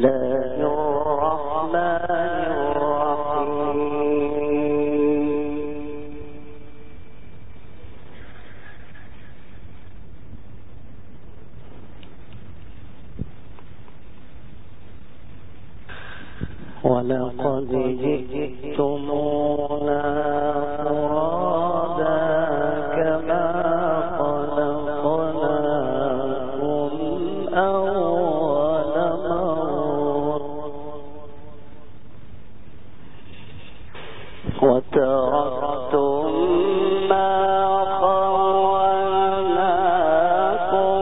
الله الرحمن الرحيم. ولقد جئتمونا فرادا كما خلقناكم أول مرة وتركتم ما خولناكم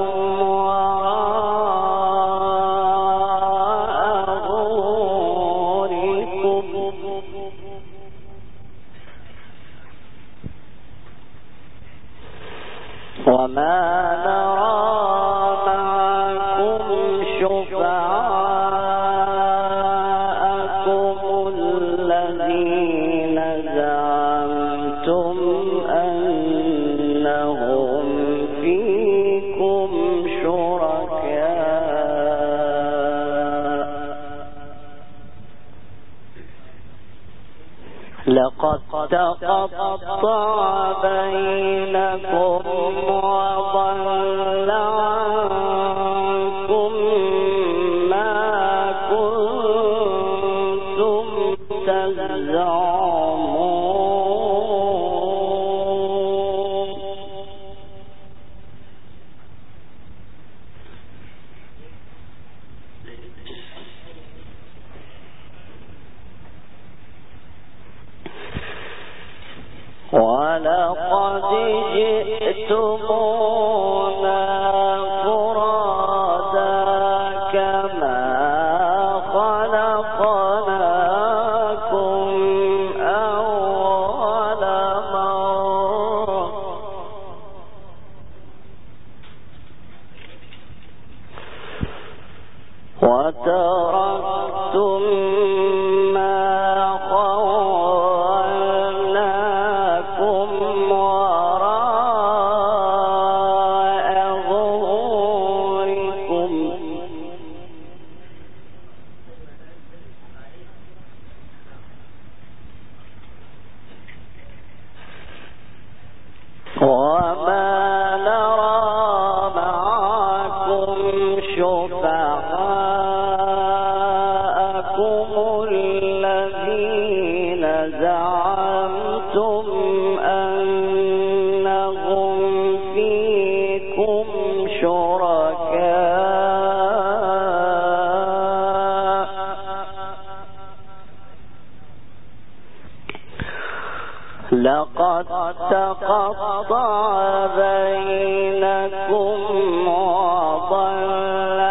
وراء ظهوركم وما نرى معكم شفعاءكم الذين زعمتم أنهم فيكم شركاء لقد تقطع بينكم وضل عنكم ما كنتم تزعمون ولقد جئتمونا فرادا كما خلقناكم أول مرة وتركتم ما خولناكم وراء ظهوركم وما نرى معكم شفعاءكم الذين زعمتم أنهم فيكم شركاء لقد تقطع بينكم وضل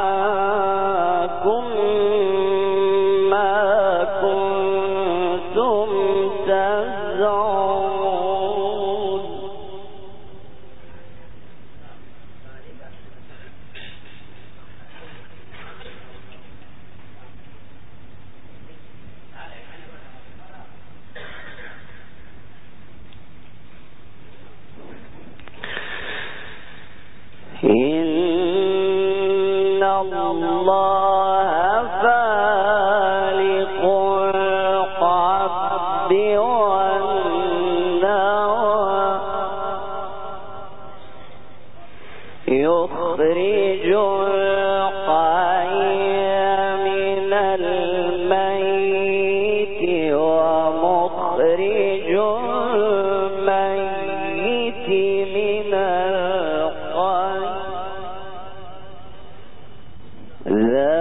عنكم ما كنتم تزعمون إن الله فالق الحب والنوى يخرج الحي من الميت ومخرج الميت من الحي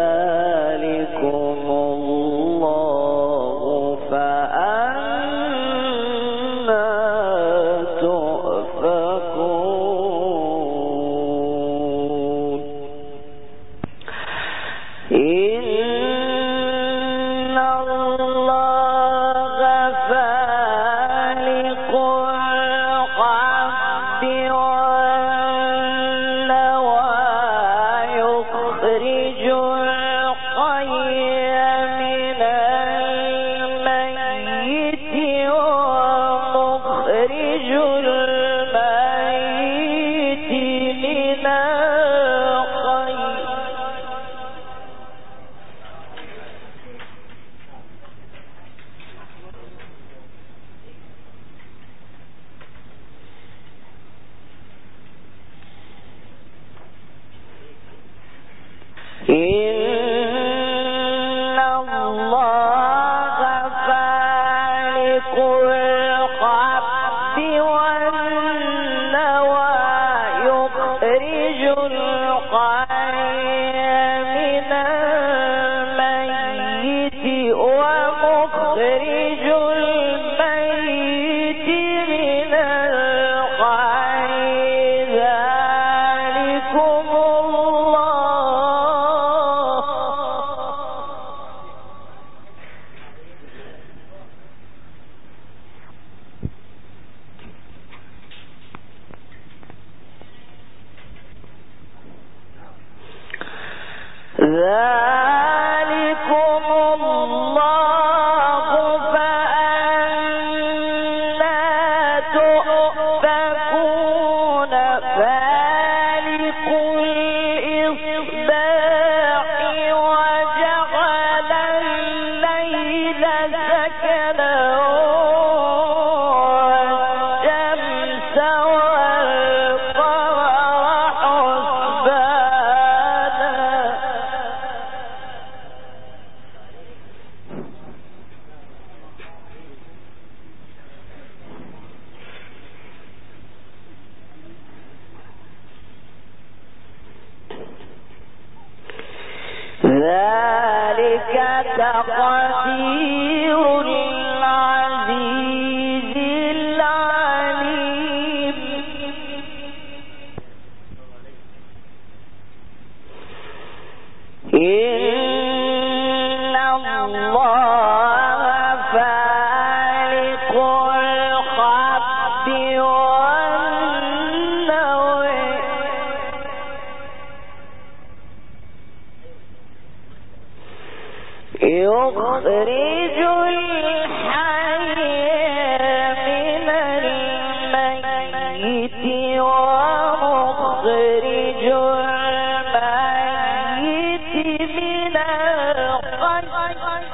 ذلكم الله فأنا تؤفكون فالق الإصباح وجعل الليل سكنا والشمس والقمر ذلك تقدير العزيز العليم إن الله فالق الحب والنوى يخرج الحي من الميت ومخرج الميت من الحي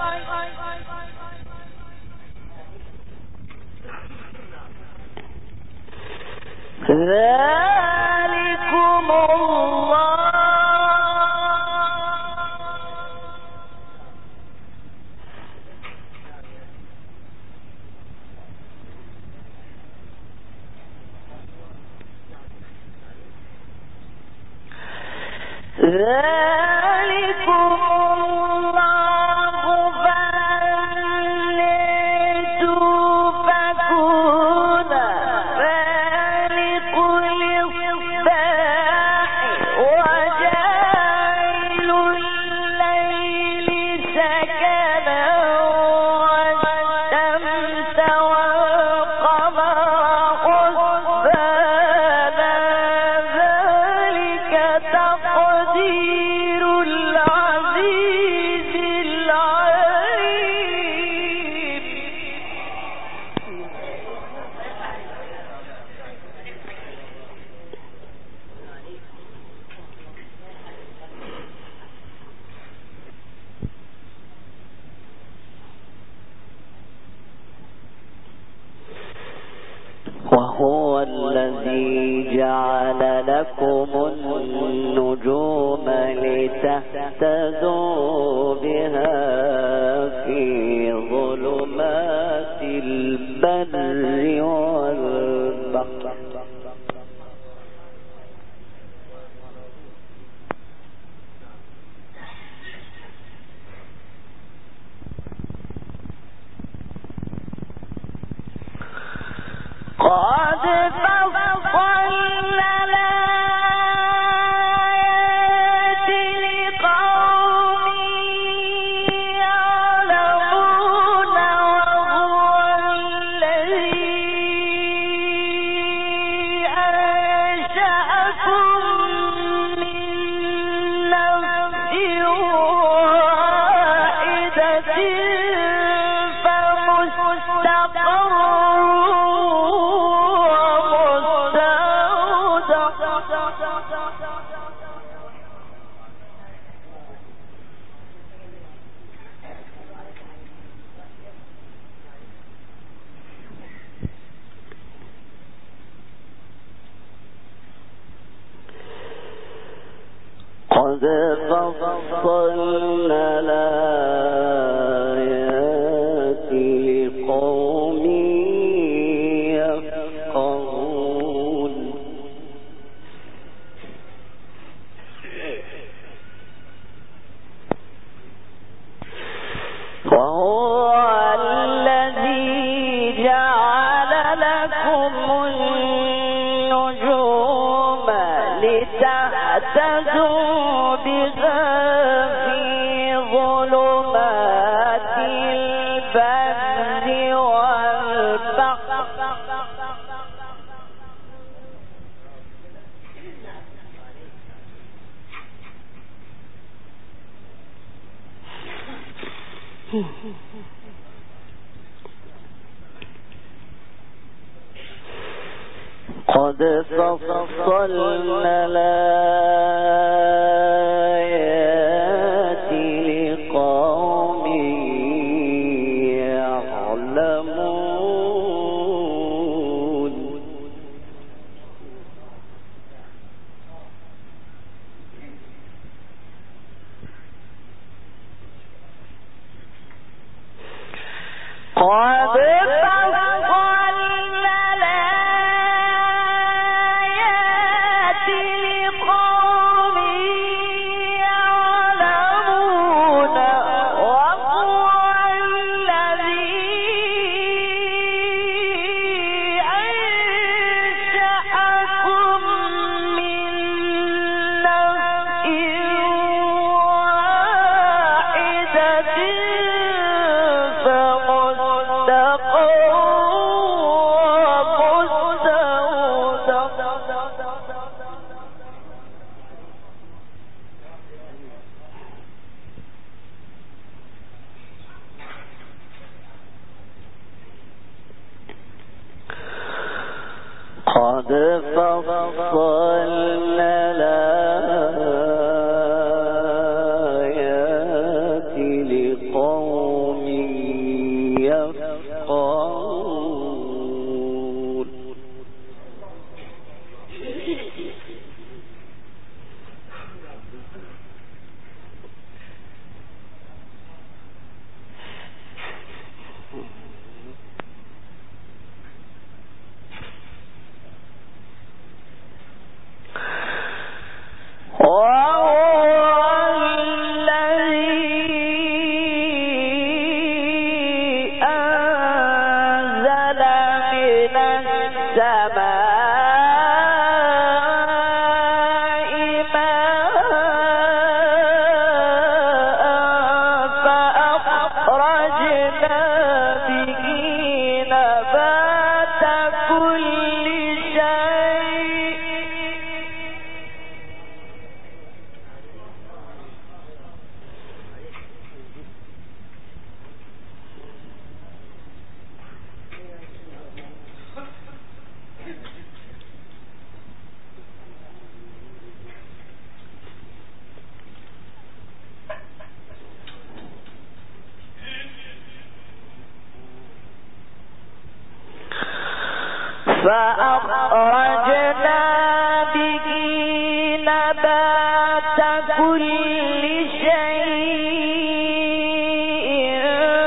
ذلكم الله ذلكم الله فأنا تؤفكون فالق الإصباح وجاعل الليل سكنا والشمس والقمر حسبانا ذلك تقدير العزيز العليم وهو الذي جعل لكم النجوم لتهتدوا بها في ظلمات البر والبحر قد فصلنا الآيات لقوم يعلمون وهو الذي أنشأكم من نفس واحدة فمستقر قد فصلنا الآيات لقوم يفقهون وهو الذي جعل لكم النجوم لتهتدوا بها في ظلمات البر والبحر قد فصلنا الآيات لقوم يعلمون قد قد فصلنا الآيات لقوم يفقهون فأخرجنا به نبات كل شيء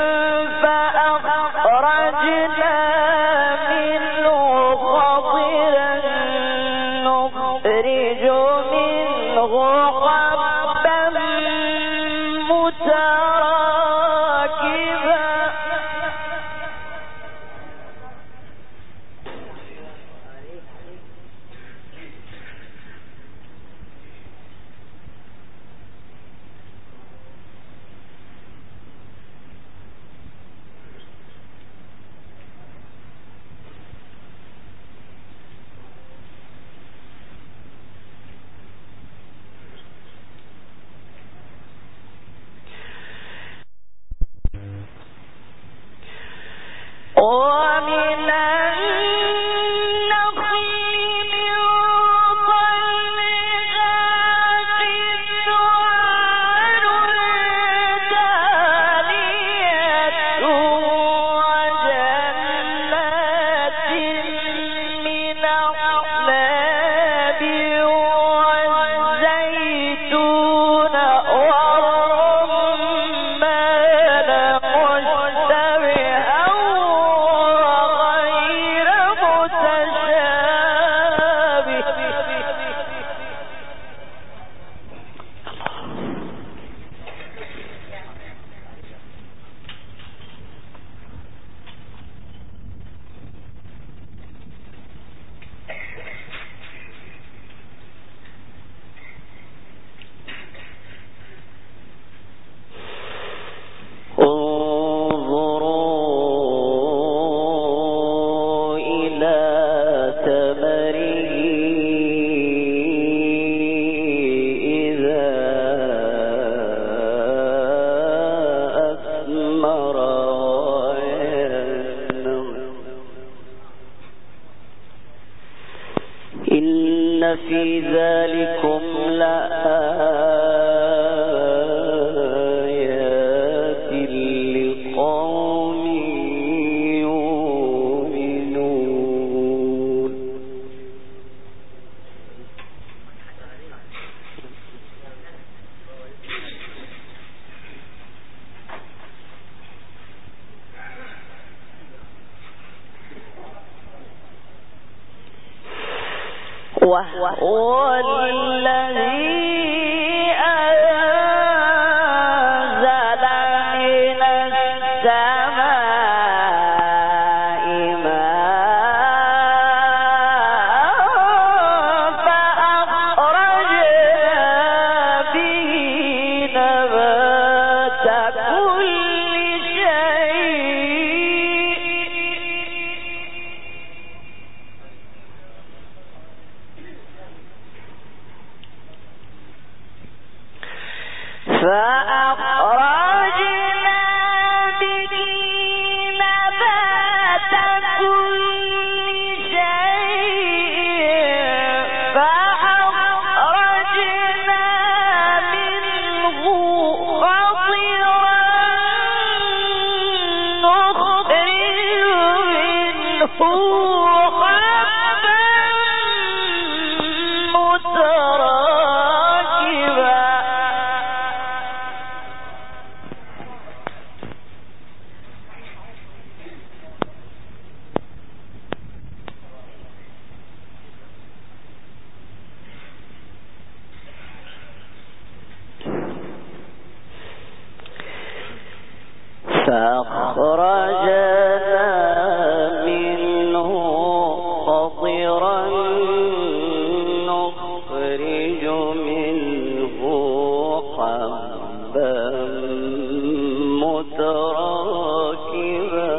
فأخرجنا منه خضرا نخرج منه حبا متراكبا ومن النخل من طلعها قنوان دانية وجنات من أعناب والزيتون والرمان مشتبها في ذلكم لآيات لقوم يؤمنون. وهو الذي أنزل من السماء ماء فأخرجنا به نبات كل فأخرجنا منه قطرا نخرج منه حبا متراكبا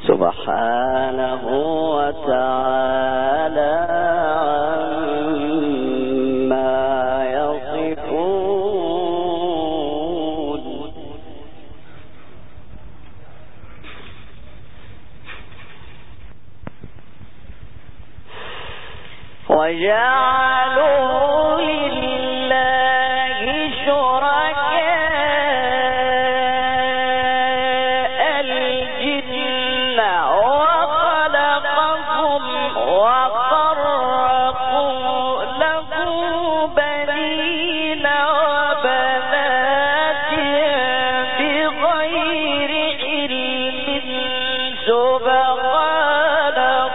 سبحانه وتعالى عما يصفون. وجعلوا لله شركاء الجن وخلقهم وخرقوا له بنين وبنات بغير علم سبحانه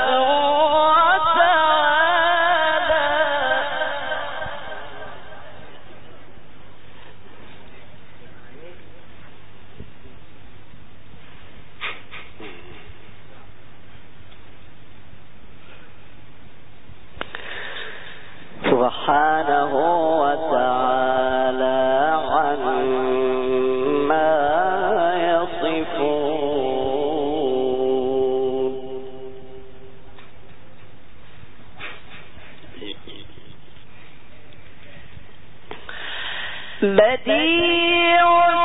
وتعالى. سبحانه وتعالى عما يصفون. بديع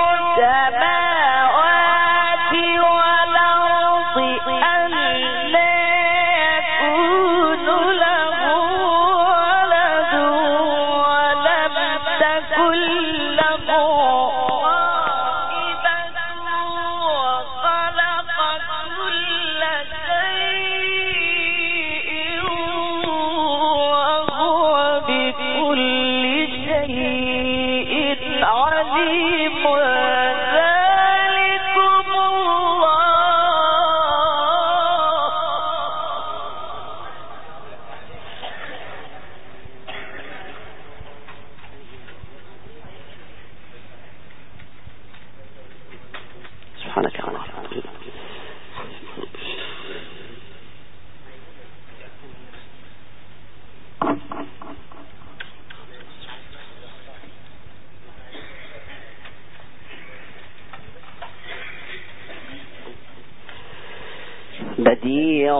السماوات والأرض أنى يكون له ولد ولم تكن له صاحبة وخلق كل شيء وهو بكل شيء عليم. ذلكم الله. سبحانك يا الله. بديع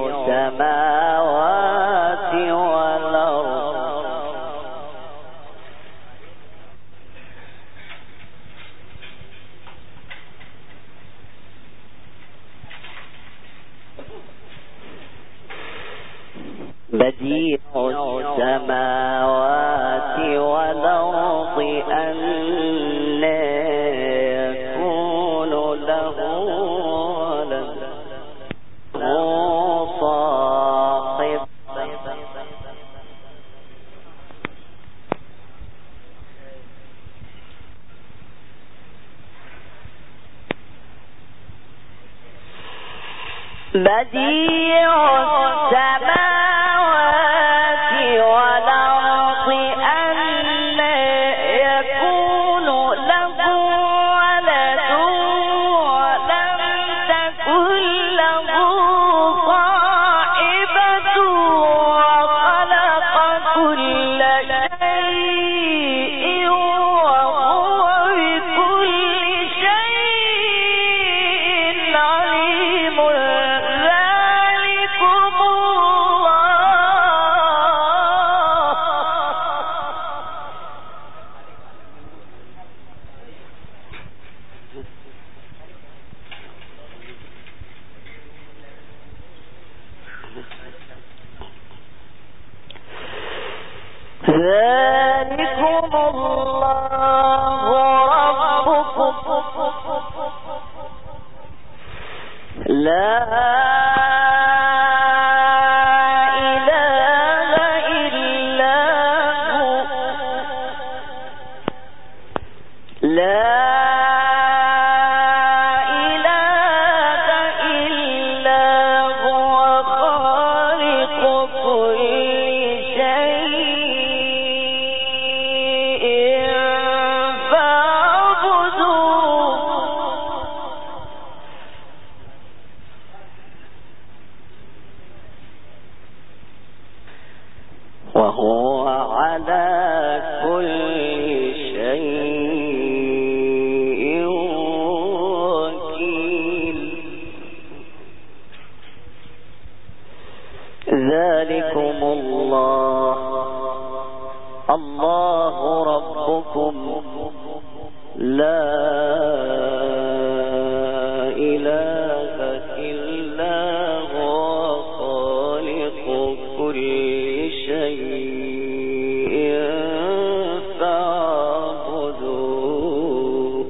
السماوات والأرض بديع السماوات والأرض أنى يكون له ولد صاحب بديع السماوات والأرض أنى يكون له ولد ولم تكن له صاحبة وخلق كل شيء وهو بكل شيء عليم. ذلكم الله ربكم لا إله إلا هو لا إله إلا هو خالق كل شيء فاعبدوه. وهو على كل شيء وكيل. ذلكم الله ربكم لا إله إلا هو خالق كل شيء فاعبدوه.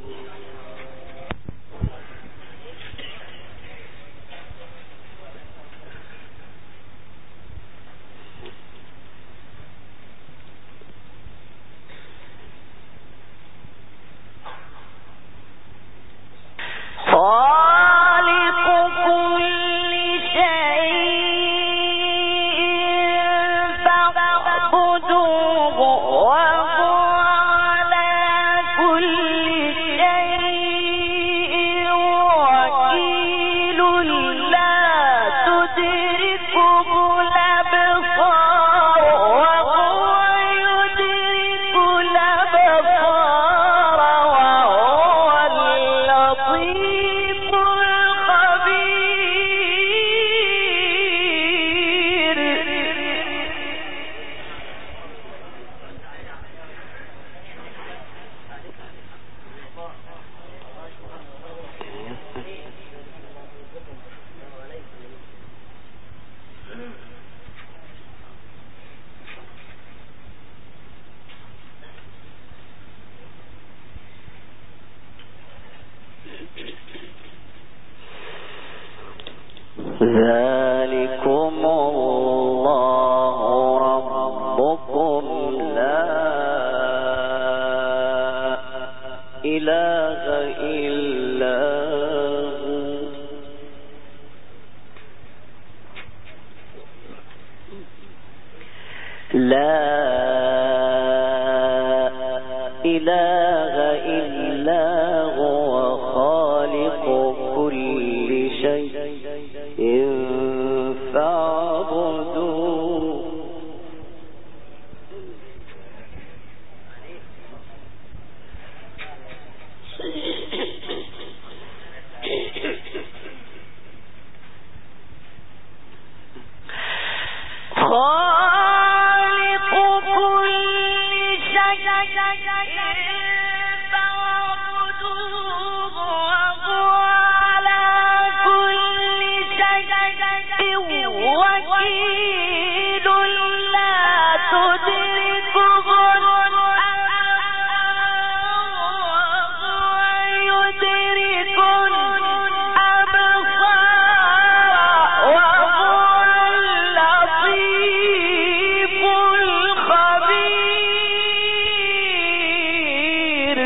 ذلكم الله ربكم لا إله إلا هو لا إله إلا هو خالق كل شيء فاعبدوه. خالق كل شيء فاعبدوه وهو على كل شيء وكيل لا تدركه يدرك الأبصار وهو اللطيف الخبير.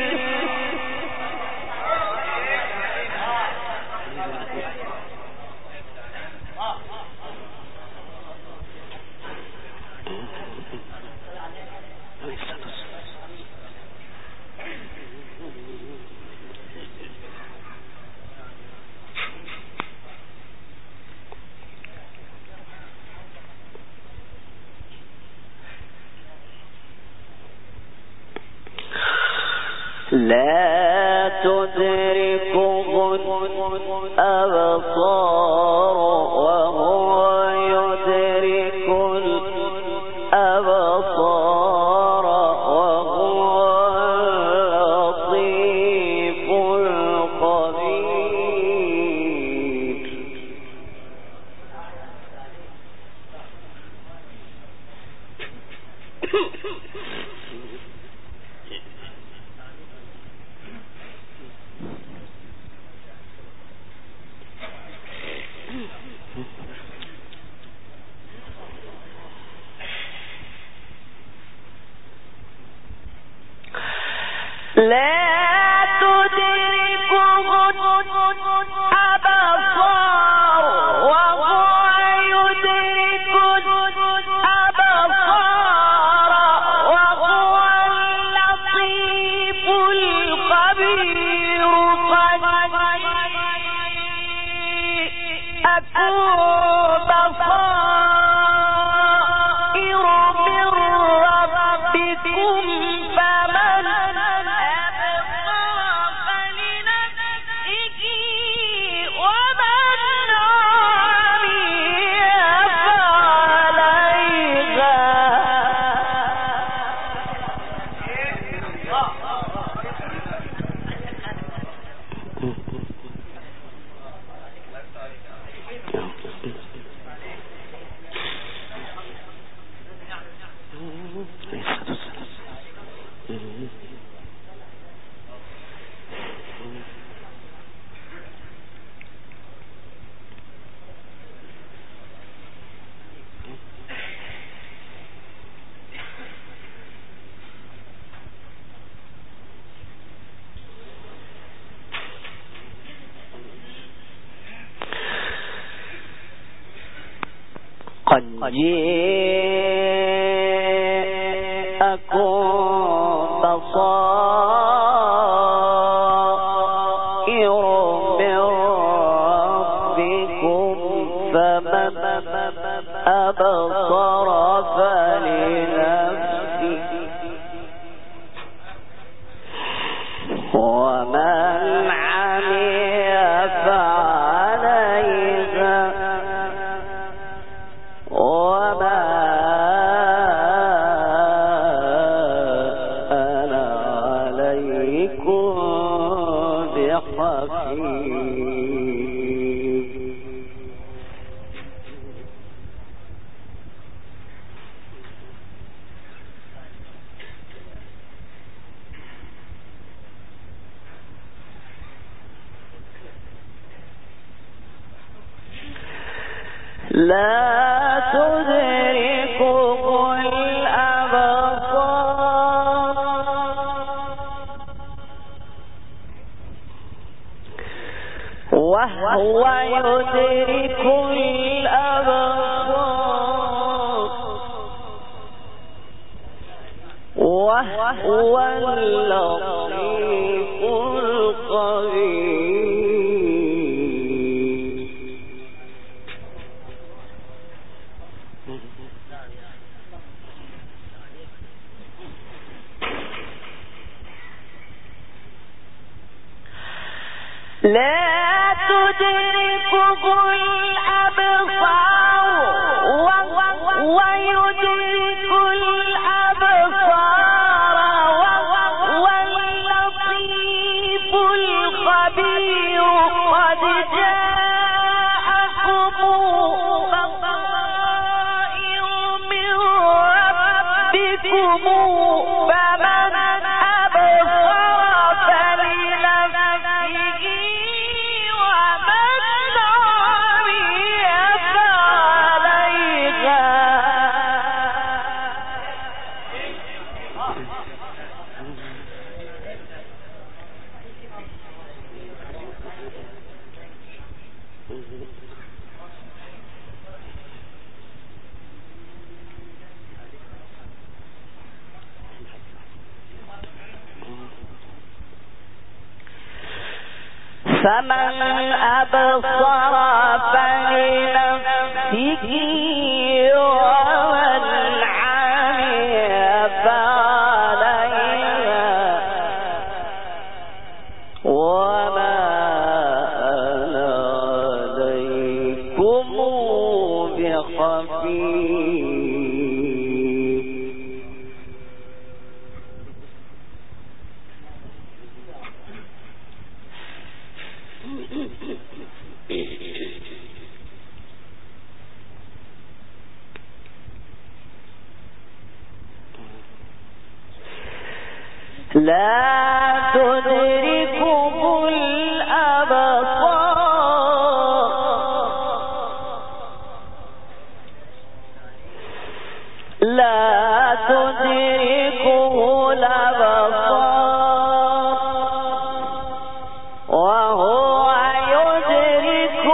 لا تدركه الأبصار وهو يدرك الأبصار وهو اللطيف الخبير. لا تدركه الأبصار وهو يدرك الأبصار وهو اللطيف الخبير. قد أكون بصائر من ربكم فمن فلنفسه ومن عمي قد جاءكم بصائر من ربكم فمن أبصر فلنفسه ومن عمي فعليها وما أنا عليكم بحفيظ. لا تدركه الأبصار وهو يدرك الأبصار وهو اللطيف الخبير. لا تدركه الأبصار ويدرك الأبصار وهو اللطيف الخبير. قد جاءكم بصائر من ربكم فمن أبصر فلنفسه ومن عمي فعليها. فمن أبصر فلنفسه ومن عمي فعليها وما أنا عليكم بحفيظ. لا تدركه الأبصار لا تدركه الأبصار وهو يدرك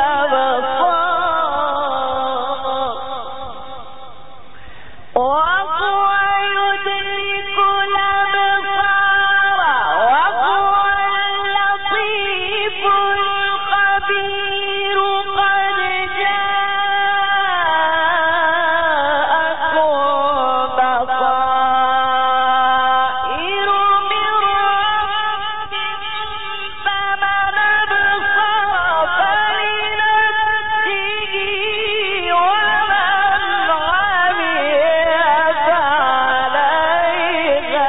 الأبصار وهو يدرك الأبصار وهو اللطيف الخبير. قد جاءكم بصائر من ربكم فمن أبصر فلنفسه ومن عمي فعليها.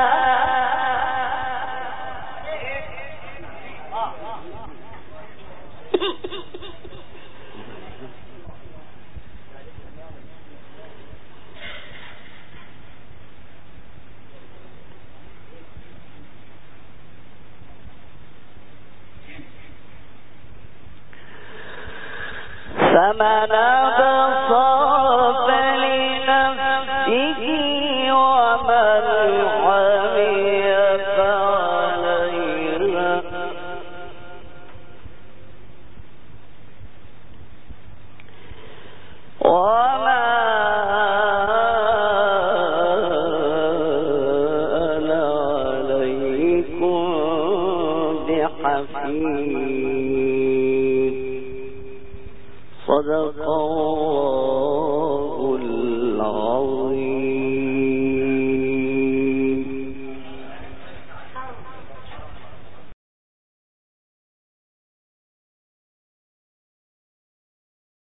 فمن أبصر فلنفسه ومن عمي فعليها وما أنا عليكم بحفيظ. صدق الله